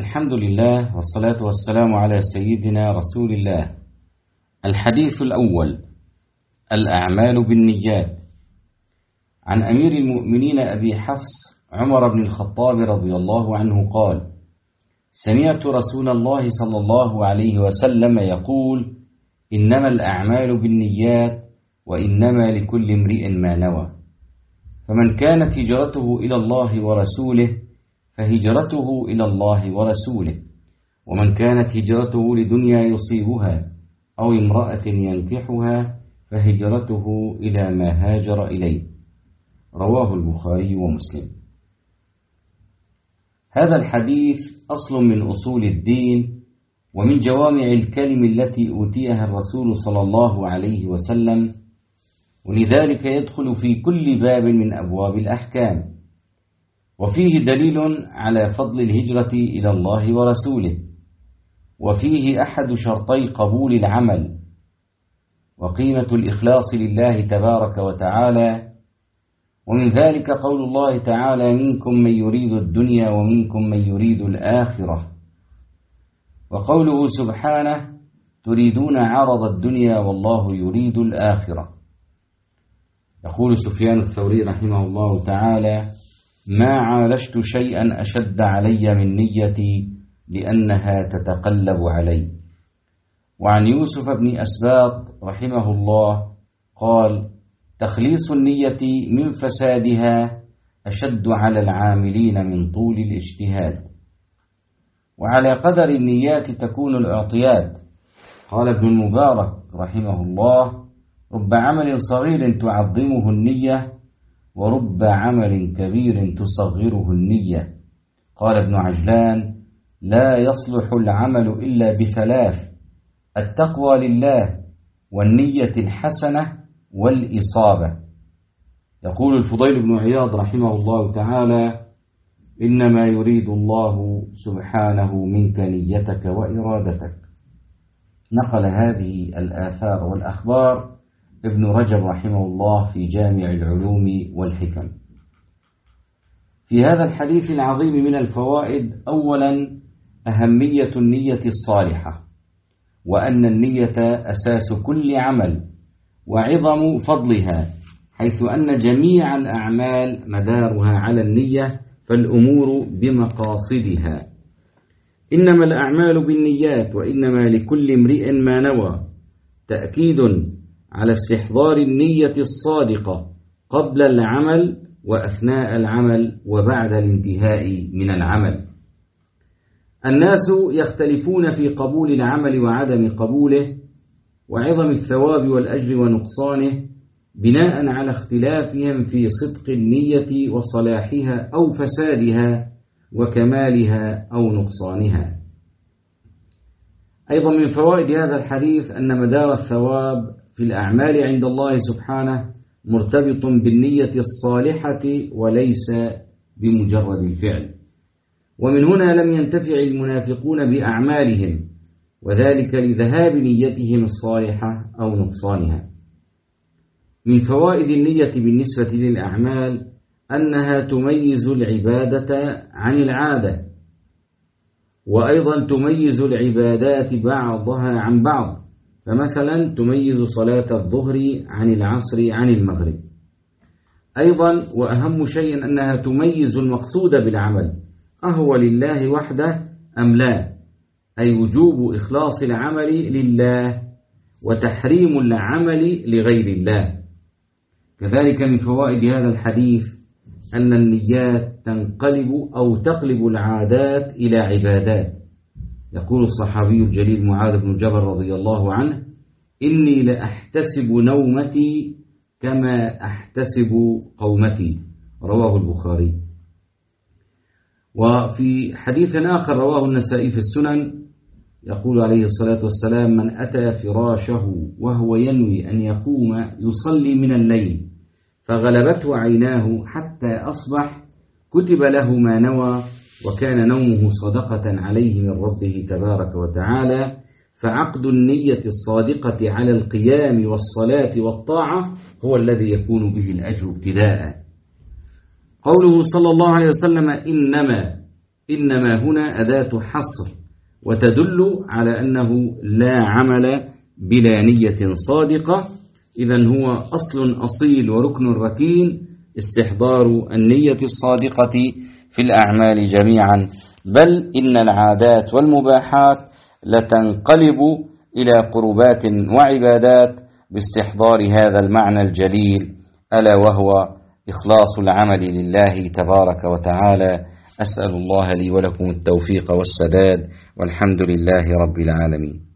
الحمد لله والصلاة والسلام على سيدنا رسول الله. الحديث الأول: الأعمال بالنيات. عن أمير المؤمنين أبي حفص عمر بن الخطاب رضي الله عنه قال: سمعت رسول الله صلى الله عليه وسلم يقول: إنما الأعمال بالنيات وإنما لكل امرئ ما نوى، فمن كانت هجرته إلى الله ورسوله فهجرته إلى الله ورسوله، ومن كانت هجرته لدنيا يصيبها أو امرأة ينكحها فهجرته إلى ما هاجر إليه. رواه البخاري ومسلم. هذا الحديث أصل من أصول الدين ومن جوامع الكلم التي أوتيها الرسول صلى الله عليه وسلم، ولذلك يدخل في كل باب من أبواب الأحكام، وفيه دليل على فضل الهجرة إلى الله ورسوله، وفيه أحد شرطي قبول العمل وقيمة الإخلاص لله تبارك وتعالى. ومن ذلك قول الله تعالى: منكم من يريد الدنيا ومنكم من يريد الآخرة، وقوله سبحانه: تريدون عرض الدنيا والله يريد الآخرة. يقول سفيان الثوري رحمه الله تعالى: ما عالجت شيئا أشد علي من نيتي لأنها تتقلب علي. وعن يوسف بن أسباط رحمه الله قال: تخليص النية من فسادها أشد على العاملين من طول الاجتهاد. وعلى قدر النيات تكون الأعطيات. قال ابن المبارك رحمه الله: رب عمل صغير تعظمه النية ورب عمل كبير تصغره النية. قال ابن عجلان: لا يصلح العمل إلا بثلاث: التقوى لله والنية الحسنة والإصابة. يقول الفضيل بن عياض رحمه الله تعالى: إنما يريد الله سبحانه منك نيتك وإرادتك. نقل هذه الآثار والأخبار ابن رجب رحمه الله في جامع العلوم والحكم. في هذا الحديث العظيم من الفوائد: أولا أهمية النية الصالحة، وأن النية أساس كل عمل، وعظم فضلها، حيث أن جميع الأعمال مدارها على النية، فالأمور بمقاصدها. إنما الأعمال بالنيات وإنما لكل امرئ ما نوى، تأكيد على استحضار النية الصادقة قبل العمل وأثناء العمل وبعد الانتهاء من العمل. الناس يختلفون في قبول العمل وعدم قبوله، وعظم الثواب والأجر ونقصانه، بناء على اختلافهم في صدق النية وصلاحها أو فسادها وكمالها أو نقصانها. أيضا من فوائد هذا الحديث أن مدار الثواب في الأعمال عند الله سبحانه مرتبط بالنية الصالحة وليس بمجرد الفعل. ومن هنا لم ينتفع المنافقون بأعمالهم، وذلك لذهاب نيتهم الصالحة أو نقصانها. من فوائد النية بالنسبة للأعمال أنها تميز العبادة عن العادة، وأيضا تميز العبادات بعضها عن بعض، فمثلا تميز صلاة الظهر عن العصر عن المغرب. أيضا وأهم شيء أنها تميز المقصود بالعمل، أهو لله وحده أم لا، أي وجوب إخلاص العمل لله وتحريم العمل لغير الله. كذلك من فوائد هذا الحديث أن النيات تنقلب أو تقلب العادات إلى عبادات. يقول الصحابي الجليل معاذ بن جبل رضي الله عنه: إني لأحتسب نومتي كما أحتسب قومتي. رواه البخاري. وفي حديث آخر رواه النسائي في السنن يقول عليه الصلاة والسلام: من أتى فراشه وهو ينوي أن يقوم يصلي من الليل فغلبته عيناه حتى أصبح كتب له ما نوى، وكان نومه صدقة عليه من ربه تبارك وتعالى. فعقد النية الصادقة على القيام والصلاة والطاعة هو الذي يكون به الأجر ابتداء. قوله صلى الله عليه وسلم: إنما إنما هنا أداة حصر وتدل على أنه لا عمل بلا نية صادقة. إذن هو أصل أصيل وركن ركين استحضار النية الصادقة في الأعمال جميعا، بل إن العادات والمباحات لتنقلب إلى قربات وعبادات باستحضار هذا المعنى الجليل، ألا وهو إخلاص العمل لله تبارك وتعالى. أسأل الله لي ولكم التوفيق والسداد، والحمد لله رب العالمين.